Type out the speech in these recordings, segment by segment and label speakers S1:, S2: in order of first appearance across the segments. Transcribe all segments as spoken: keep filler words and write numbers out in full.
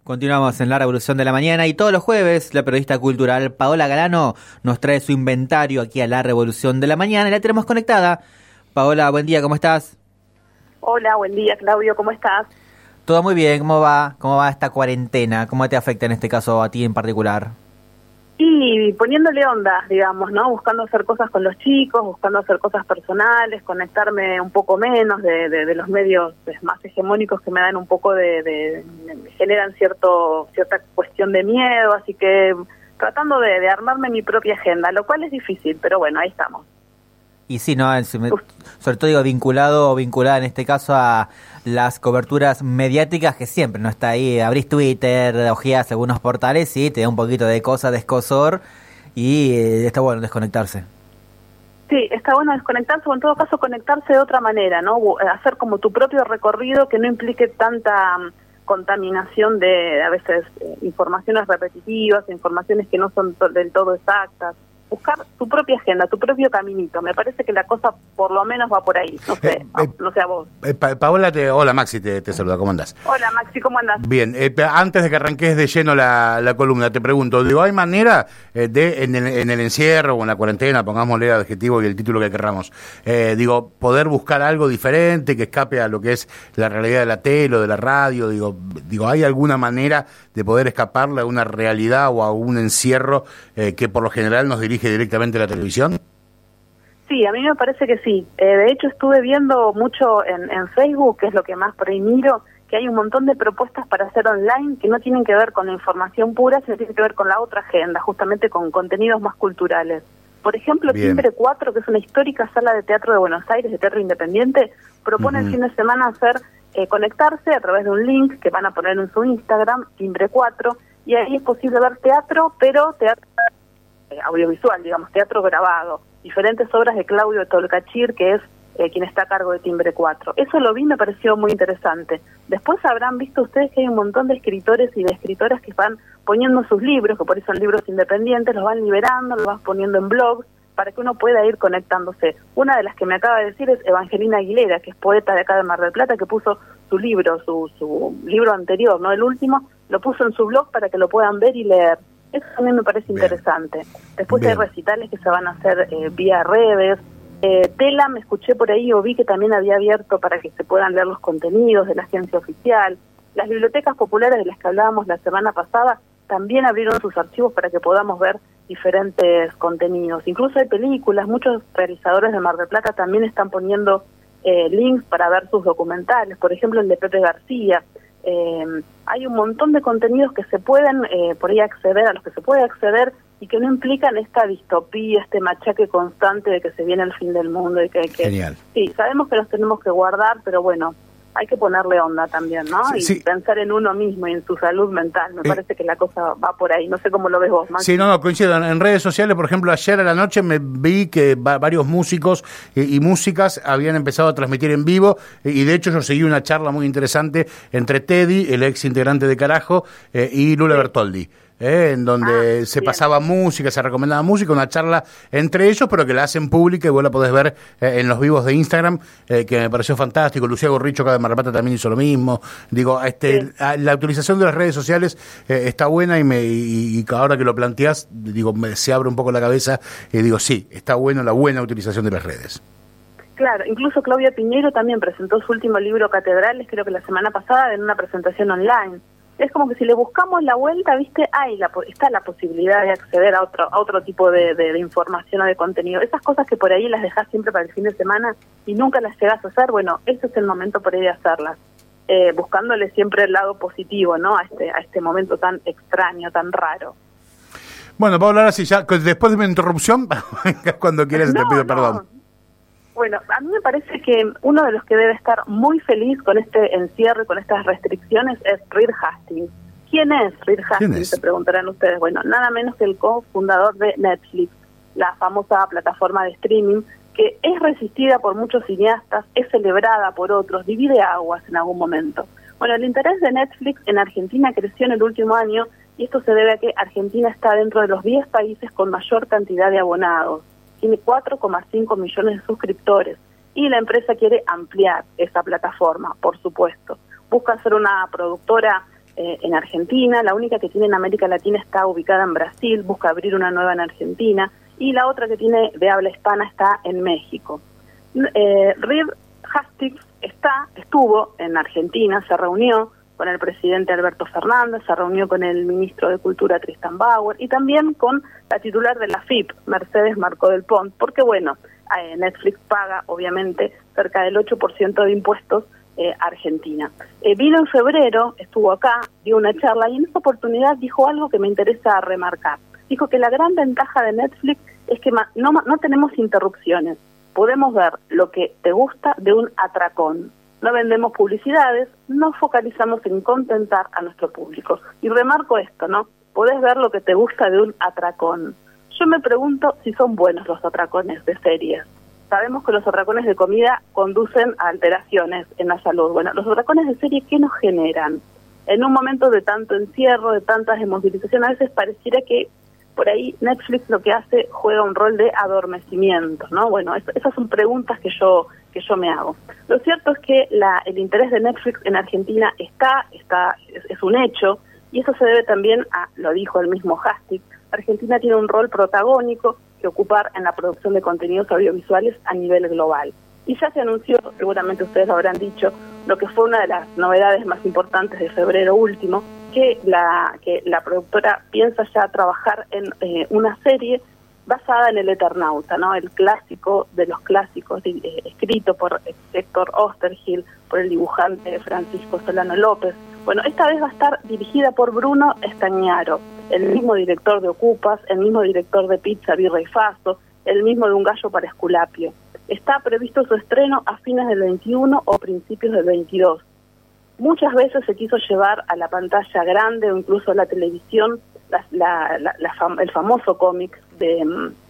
S1: Continuamos en La Revolución de la Mañana y todos los jueves la periodista cultural Paola Galano nos trae su inventario aquí a La Revolución de la Mañana y la tenemos conectada. Paola, buen día, ¿cómo estás?
S2: Hola, buen día, Claudio, ¿cómo estás?
S1: Todo muy bien, ¿cómo va? ¿Cómo va esta cuarentena? ¿Cómo te afecta en este caso a ti en particular?
S2: Y poniéndole onda, digamos, ¿no? Buscando hacer cosas con los chicos, buscando hacer cosas personales, conectarme un poco menos de, de, de los medios más hegemónicos que me dan un poco de, de, de me generan cierto cierta cuestión de miedo, así que tratando de, de armarme mi propia agenda, lo cual es difícil, pero bueno, ahí estamos.
S1: Y sí, no, sobre todo digo vinculado o vinculada en este caso a las coberturas mediáticas que siempre no está ahí, abrís Twitter, ojeás algunos portales y te da un poquito de cosa, de escozor y eh, está bueno desconectarse.
S2: Sí, está bueno desconectarse o en todo caso conectarse de otra manera, ¿no? Hacer como tu propio recorrido que no implique tanta um, contaminación de a veces eh, informaciones repetitivas, informaciones que no son to- del todo exactas. Buscar tu propia agenda, tu propio caminito. Me parece que la cosa por lo menos va por ahí. No sé, eh, eh, no sé a vos.
S3: Eh, pa- Paola, te, hola Maxi, te, te saluda, ¿cómo andás?
S2: Hola Maxi, ¿cómo andás?
S3: Bien, eh, antes de que arranques de lleno la, la columna, te pregunto, digo, ¿hay manera eh, de, en el, en el encierro o en la cuarentena, pongámosle el adjetivo y el título que querramos, eh, digo, poder buscar algo diferente que escape a lo que es la realidad de la tele o de la radio? Digo, digo, ¿hay alguna manera de poder escaparle a una realidad o a un encierro eh, que por lo general nos dirige directamente a la televisión?
S2: Sí, a mí me parece que sí. Eh, de hecho, estuve viendo mucho en, en Facebook, que es lo que más por ahí miro, que hay un montón de propuestas para hacer online que no tienen que ver con la información pura, sino tienen que ver con la otra agenda, justamente con contenidos más culturales. Por ejemplo,
S3: Bien.
S2: Timbre cuatro, que es una histórica sala de teatro de Buenos Aires, de teatro independiente, propone uh-huh. el fin de semana hacer eh, conectarse a través de un link que van a poner en su Instagram, Timbre cuatro, y ahí es posible ver teatro, pero teatro audiovisual, digamos, teatro grabado, diferentes obras de Claudio Tolcachir, que es eh, quien está a cargo de Timbre cuatro. Eso lo vi, me pareció muy interesante. Después habrán visto ustedes que hay un montón de escritores y de escritoras que van poniendo sus libros, que por eso son libros independientes, los van liberando, los van poniendo en blogs, para que uno pueda ir conectándose. Una de las que me acaba de decir es Evangelina Aguilera, que es poeta de acá de Mar del Plata, que puso su libro, su, su libro anterior, no el último, lo puso en su blog para que lo puedan ver y leer. Eso también me parece Bien. interesante. Después Bien. hay recitales que se van a hacer eh, vía redes. Eh, Tela, me escuché por ahí o vi que también había abierto para que se puedan leer los contenidos de la agencia oficial. Las bibliotecas populares de las que hablábamos la semana pasada también abrieron sus archivos para que podamos ver diferentes contenidos. Incluso hay películas, muchos realizadores de Mar del Plata también están poniendo eh, links para ver sus documentales, por ejemplo el de Pepe García. Eh, hay un montón de contenidos que se pueden eh, por ahí acceder, a los que se puede acceder y que no implican esta distopía, este machaque constante de que se viene el fin del mundo y que, que
S3: Genial.
S2: Sí, sabemos que los tenemos que guardar, pero bueno, hay que ponerle onda también, ¿no?
S3: Sí,
S2: y
S3: sí.
S2: pensar en uno mismo y en su salud mental. Me
S3: eh.
S2: parece que la cosa va por ahí. No sé cómo lo ves vos, Max.
S3: Sí, no, no, coincido. En redes sociales, por ejemplo, ayer a la noche me vi que va, varios músicos eh, y músicas habían empezado a transmitir en vivo eh, y de hecho yo seguí una charla muy interesante entre Teddy, el ex integrante de Carajo, eh, y Lula sí. Bertoldi. Eh, en donde ah, se bien. pasaba música, se recomendaba música, una charla entre ellos, pero que la hacen pública y vos la podés ver eh, en los vivos de Instagram, eh, que me pareció fantástico. Lucía Gorricho acá de Mar del Plata también hizo lo mismo. Digo, este, sí. a, la utilización de las redes sociales eh, está buena y, me, y, y ahora que lo planteás, digo, me, se abre un poco la cabeza y digo, sí, está bueno la buena utilización de las redes.
S2: Claro, incluso Claudia Piñeiro también presentó su último libro Catedrales, creo que la semana pasada, en una presentación online. Es como que si le buscamos la vuelta, viste, hay la, está la posibilidad de acceder a otro a otro tipo de, de, de información o de contenido. Esas cosas que por ahí las dejás siempre para el fin de semana y nunca las llegas a hacer, bueno, ese es el momento por ahí de hacerlas. Eh, buscándole siempre el lado positivo, ¿no? A este, a este momento tan extraño, tan raro.
S3: Bueno, Paola, ahora sí, ya, después de mi interrupción, cuando quieras
S2: no,
S3: te pido
S2: no.
S3: perdón.
S2: Bueno, a mí me parece que uno de los que debe estar muy feliz con este encierro y con estas restricciones es Reed Hastings. ¿Quién es Reed Hastings?
S3: Es?
S2: Se preguntarán ustedes. Bueno, nada menos que el cofundador de Netflix, la famosa plataforma de streaming, que es resistida por muchos cineastas, es celebrada por otros, divide aguas en algún momento. Bueno, el interés de Netflix en Argentina creció en el último año y esto se debe a que Argentina está dentro de los diez países con mayor cantidad de abonados. Tiene cuatro coma cinco millones de suscriptores y la empresa quiere ampliar esa plataforma, por supuesto. Busca ser una productora eh, en Argentina, la única que tiene en América Latina está ubicada en Brasil, busca abrir una nueva en Argentina, y la otra que tiene de habla hispana está en México. Eh, Reed Hastings está, estuvo en Argentina, se reunió con el presidente Alberto Fernández, se reunió con el ministro de Cultura Tristan Bauer y también con la titular de la F I P, Mercedes Marcó del Pont, porque bueno, eh, Netflix paga obviamente cerca del ocho por ciento de impuestos eh, a Argentina. Eh, vino en febrero, estuvo acá, dio una charla y en esa oportunidad dijo algo que me interesa remarcar. Dijo que la gran ventaja de Netflix es que no, no tenemos interrupciones, podemos ver lo que te gusta de un atracón. No vendemos publicidades, no focalizamos en contentar a nuestro público. Y remarco esto, ¿no? Podés ver lo que te gusta de un atracón. Yo me pregunto si son buenos los atracones de series. Sabemos que los atracones de comida conducen a alteraciones en la salud. Bueno, los atracones de serie, ¿qué nos generan? En un momento de tanto encierro, de tantas desmovilizaciones, a veces pareciera que por ahí Netflix lo que hace juega un rol de adormecimiento, ¿no? Bueno, es, esas son preguntas que yo que yo me hago. Lo cierto es que la, el interés de Netflix en Argentina está, está es, es un hecho, y eso se debe también a, lo dijo el mismo Hastings, Argentina tiene un rol protagónico que ocupar en la producción de contenidos audiovisuales a nivel global. Y ya se anunció, seguramente ustedes lo habrán dicho, lo que fue una de las novedades más importantes de febrero último, que la que la productora piensa ya trabajar en eh, una serie basada en El Eternauta, ¿no? El clásico de los clásicos, eh, escrito por Héctor Oesterheld, por el dibujante Francisco Solano López. Bueno, esta vez va a estar dirigida por Bruno Estañaro, el mismo director de Ocupas, el mismo director de Pizza, Birra y Faso, el mismo de Un gallo para Esculapio. Está previsto su estreno a fines del veintiuno o principios del veintidós. Muchas veces se quiso llevar a la pantalla grande o incluso a la televisión la, la, la, la fam el famoso cómic de,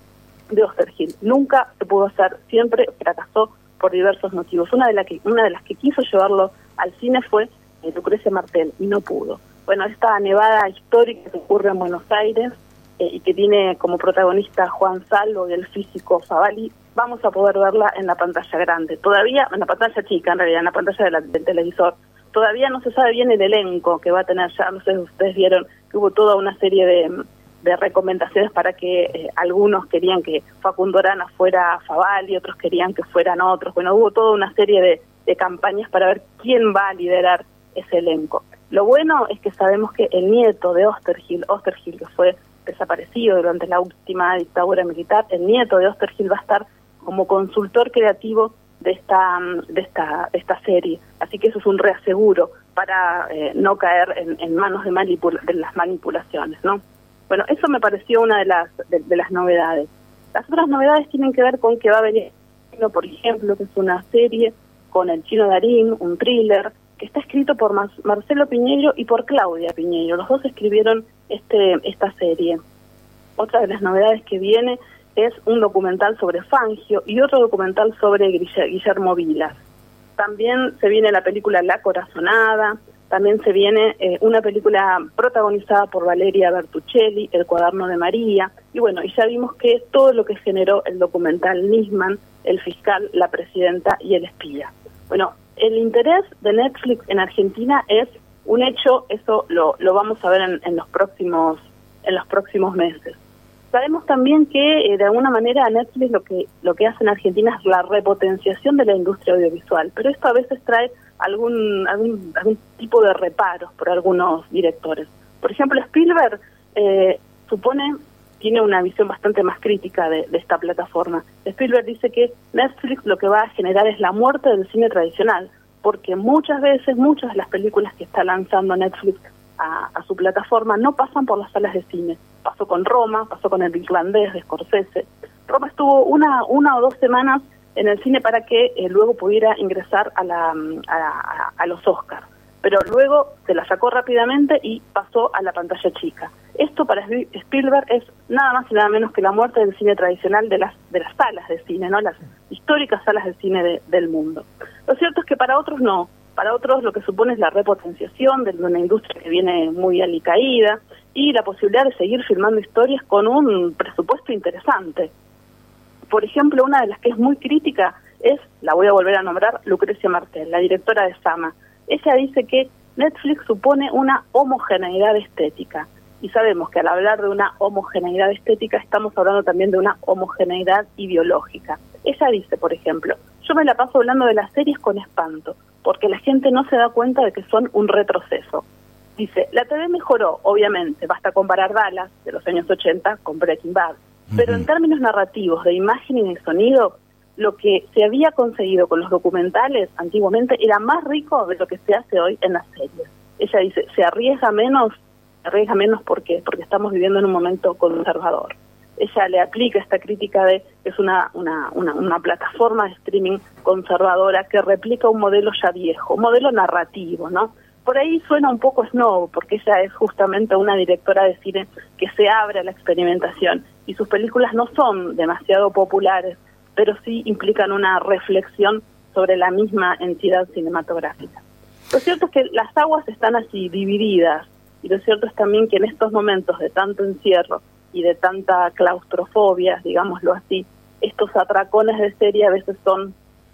S2: de Oesterheld. Nunca se pudo hacer, siempre fracasó por diversos motivos. Una de, la que, una de las que quiso llevarlo al cine fue eh, Lucrecia Martel y no pudo. Bueno, esta nevada histórica que ocurre en Buenos Aires eh, y que tiene como protagonista Juan Salvo y el físico Favali, vamos a poder verla en la pantalla grande. Todavía, en la pantalla chica en realidad, en la pantalla de la, del televisor. Todavía no se sabe bien el elenco que va a tener ya, no sé si ustedes vieron que hubo toda una serie de, de recomendaciones para que eh, algunos querían que Facundo Arana fuera Favali, otros querían que fueran otros. Bueno, hubo toda una serie de, de campañas para ver quién va a liderar ese elenco. Lo bueno es que sabemos que el nieto de Oesterheld, Oesterheld que fue desaparecido durante la última dictadura militar, el nieto de Oesterheld va a estar como consultor creativo de esta de esta de esta serie, así que eso es un reaseguro para eh, no caer en, en manos de, manipula de las manipulaciones, ¿no? Bueno, eso me pareció una de las de, de las novedades. Las otras novedades tienen que ver con que va a venir, por ejemplo, que es una serie con el Chino Darín, un thriller que está escrito por Mar Marcelo Piñeiro y por Claudia Piñeiro. Los dos escribieron este esta serie. Otra de las novedades que viene es un documental sobre Fangio y otro documental sobre Guillermo Vilas. También se viene la película La Corazonada, también se viene eh, una película protagonizada por Valeria Bertuccelli, El Cuaderno de María, y bueno, y ya vimos que todo lo que generó el documental Nisman, El Fiscal, La Presidenta y El Espía. Bueno, el interés de Netflix en Argentina es un hecho, eso lo, lo vamos a ver en, en los próximos en los próximos meses. Sabemos también que eh, de alguna manera Netflix lo que lo que hace en Argentina es la repotenciación de la industria audiovisual, pero esto a veces trae algún algún, algún tipo de reparos por algunos directores. Por ejemplo, Spielberg eh, supone tiene una visión bastante más crítica de, de esta plataforma. Spielberg dice que Netflix lo que va a generar es la muerte del cine tradicional, porque muchas veces, muchas de las películas que está lanzando Netflix a, a su plataforma no pasan por las salas de cine. Pasó con Roma, pasó con El Irlandés de Scorsese. Roma estuvo una una o dos semanas en el cine para que eh, luego pudiera ingresar a, la, a, a, a los Oscars. Pero luego se la sacó rápidamente y pasó a la pantalla chica. Esto para Spielberg es nada más y nada menos que la muerte del cine tradicional de las de las salas de cine, ¿no? Las históricas salas de cine de, del mundo. Lo cierto es que para otros no. Para otros lo que supone es la repotenciación de una industria que viene muy alicaída y la posibilidad de seguir filmando historias con un presupuesto interesante. Por ejemplo, una de las que es muy crítica es, la voy a volver a nombrar, Lucrecia Martel, la directora de Sama. Ella dice que Netflix supone una homogeneidad estética. Y sabemos que al hablar de una homogeneidad estética estamos hablando también de una homogeneidad ideológica. Ella dice, por ejemplo, yo me la paso hablando de las series con espanto, porque la gente no se da cuenta de que son un retroceso. Dice, la T V mejoró, obviamente, basta comparar Dallas de los años ochenta con Breaking Bad, pero en términos narrativos, de imagen y de sonido, lo que se había conseguido con los documentales antiguamente era más rico de lo que se hace hoy en las series. Ella dice, se arriesga menos, se arriesga menos ¿por qué? Porque estamos viviendo en un momento conservador. Ella le aplica esta crítica de que es una, una, una, una plataforma de streaming conservadora que replica un modelo ya viejo, un modelo narrativo, ¿no? Por ahí suena un poco snob, porque ella es justamente una directora de cine que se abre a la experimentación, y sus películas no son demasiado populares, pero sí implican una reflexión sobre la misma entidad cinematográfica. Lo cierto es que las aguas están así, divididas, y lo cierto es también que en estos momentos de tanto encierro y de tanta claustrofobia, digámoslo así, estos atracones de serie a veces son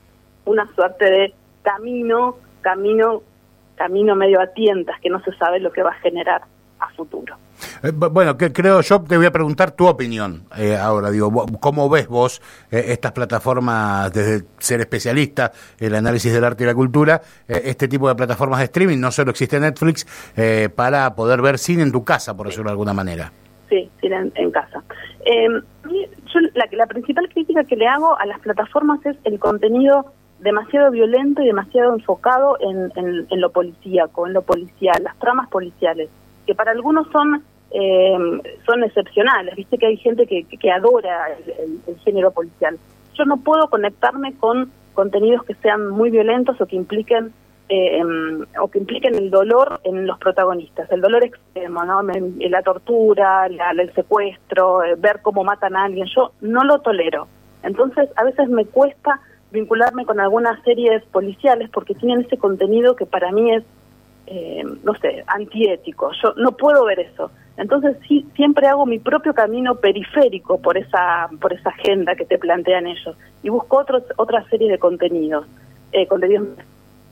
S2: una suerte de camino, camino, camino medio a tientas, que no se sabe lo que va a generar a futuro.
S3: Eh, bueno, que creo yo te voy a preguntar tu opinión eh, ahora, digo, ¿cómo ves vos eh, estas plataformas, desde ser especialista en el análisis del arte y la cultura, eh, este tipo de plataformas de streaming? No solo existe Netflix, eh, para poder ver cine en tu casa, por decirlo de alguna manera.
S2: Sí, cine en, en casa. Eh, yo la, la principal crítica que le hago a las plataformas es el contenido demasiado violento y demasiado enfocado en, en, en lo policíaco, en lo policial, las tramas policiales, que para algunos son eh, son excepcionales. Viste que hay gente que, que, que adora el, el, el género policial. Yo no puedo conectarme con contenidos que sean muy violentos o que impliquen eh, o que impliquen el dolor en los protagonistas, el dolor extremo, ¿no? La tortura, la, el secuestro, eh, ver cómo matan a alguien. Yo no lo tolero. Entonces, a veces me cuesta vincularme con algunas series policiales porque tienen ese contenido que para mí es Eh, no sé, antiético. Yo no puedo ver eso. Entonces sí, siempre hago mi propio camino periférico por esa por esa agenda que te plantean ellos y busco otros otra serie de contenidos, eh, contenidos que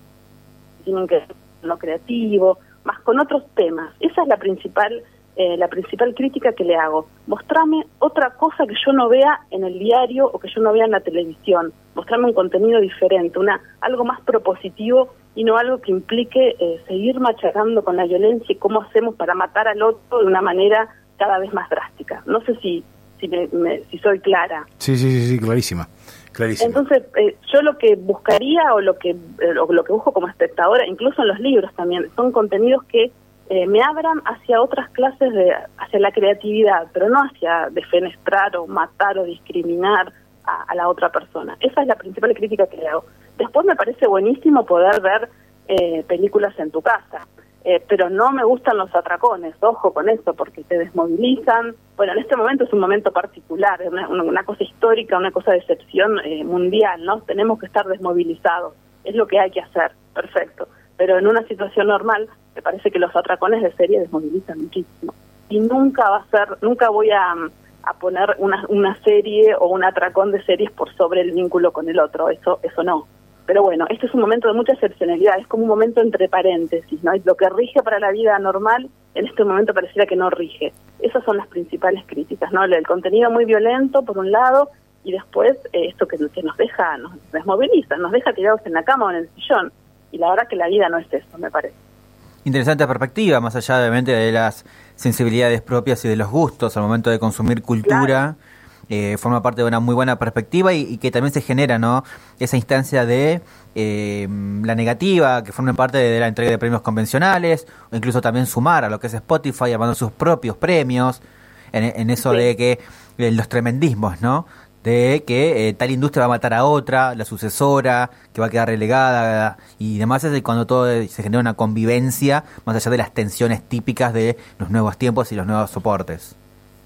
S2: tienen que ver con lo creativo, más con otros temas. Esa es la principal eh, la principal crítica que le hago. Mostrame otra cosa que yo no vea en el diario o que yo no vea en la televisión. Mostrame un contenido diferente, una algo más propositivo y no algo que implique eh, seguir machacando con la violencia y cómo hacemos para matar al otro de una manera cada vez más drástica. No sé si si, me, me, si soy clara.
S3: Sí, sí, sí, sí, clarísima. clarísima.
S2: Entonces, eh, yo lo que buscaría o lo que eh, lo, lo que busco como espectadora, incluso en los libros también, son contenidos que eh, me abran hacia otras clases, de hacia la creatividad, pero no hacia defenestrar o matar o discriminar a, a la otra persona. Esa es la principal crítica que le hago. Después me parece buenísimo poder ver eh, películas en tu casa, eh, pero no me gustan los atracones, ojo con eso, porque te desmovilizan. Bueno, en este momento es un momento particular, es una, una cosa histórica, una cosa de excepción eh, mundial, ¿no? Tenemos que estar desmovilizados, es lo que hay que hacer, perfecto. Pero en una situación normal, me parece que los atracones de serie desmovilizan muchísimo. Y nunca va a ser, nunca voy a... a poner una, una serie o un atracón de series por sobre el vínculo con el otro, eso eso no. Pero bueno, este es un momento de mucha excepcionalidad, es como un momento entre paréntesis, ¿no? Y lo que rige para la vida normal, en este momento pareciera que no rige. Esas son las principales críticas, ¿no? El contenido muy violento, por un lado, y después eh, esto que, que nos deja, nos desmoviliza, nos deja tirados en la cama o en el sillón. Y la verdad que la vida no es eso, me parece.
S1: Interesante perspectiva, más allá obviamente de las sensibilidades propias y de los gustos al momento de consumir cultura. Claro. Eh, forma parte de una muy buena perspectiva y, y que también se genera, ¿no?, esa instancia de eh, la negativa, que forma parte de la entrega de premios convencionales, o incluso también sumar a lo que es Spotify, llamando sus propios premios, en, en eso sí. de que eh, los tremendismos, ¿no?, de que eh, tal industria va a matar a otra, la sucesora, que va a quedar relegada y demás, es cuando todo se genera una convivencia más allá de las tensiones típicas de los nuevos tiempos y los nuevos soportes.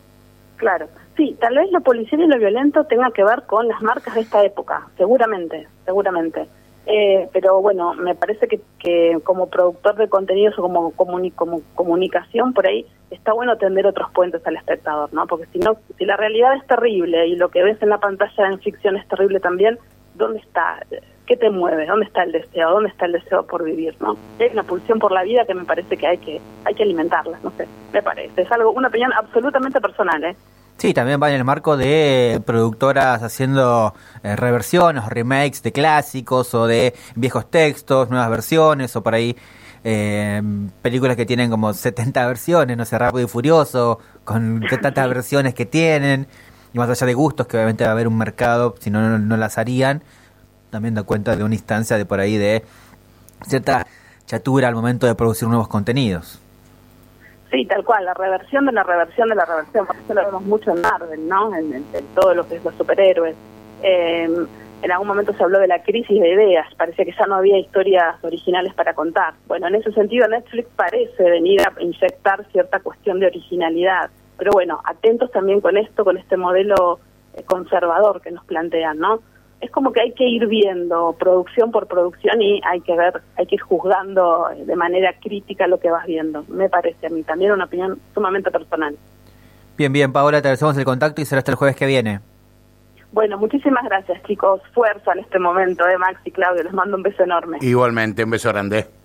S2: Claro, sí, tal vez lo policial y lo violento tenga que ver con las marcas de esta época, seguramente, seguramente. Eh, pero bueno, me parece que, que como productor de contenidos o como, comuni- como comunicación por ahí, está bueno tender otros puentes al espectador, ¿no? Porque si no, si la realidad es terrible y lo que ves en la pantalla en ficción es terrible también, ¿dónde está? ¿qué te mueve? ¿Dónde está el deseo? ¿Dónde está el deseo por vivir? ¿No? Y hay una pulsión por la vida que me parece que hay que hay que alimentarla, no sé, me parece. Es algo, una opinión absolutamente personal, ¿eh?
S1: Sí, también va en el marco de productoras haciendo eh, reversiones o remakes de clásicos o de viejos textos, nuevas versiones o por ahí eh, películas que tienen como setenta versiones, no sé, Rápido y Furioso, con tantas versiones que tienen, y más allá de gustos, que obviamente va a haber un mercado, si no, no, no las harían, también da cuenta de una instancia de por ahí de cierta chatura al momento de producir nuevos contenidos.
S2: Sí, tal cual, la reversión de la reversión de la reversión, por eso lo vemos mucho en Marvel, ¿no? En, en, en todo lo que es los superhéroes. Eh, en algún momento se habló de la crisis de ideas, parecía que ya no había historias originales para contar. Bueno, en ese sentido Netflix parece venir a inyectar cierta cuestión de originalidad, pero bueno, atentos también con esto, con este modelo eh, conservador que nos plantean, ¿no? Es como que hay que ir viendo producción por producción y hay que ver, hay que ir juzgando de manera crítica lo que vas viendo, me parece a mí, también una opinión sumamente personal.
S1: Bien, bien, Paola, te agradecemos el contacto y será hasta el jueves que viene.
S2: Bueno, muchísimas gracias, chicos, fuerza en este momento, eh, Max y Claudio, les mando un beso enorme.
S3: Igualmente, un beso grande.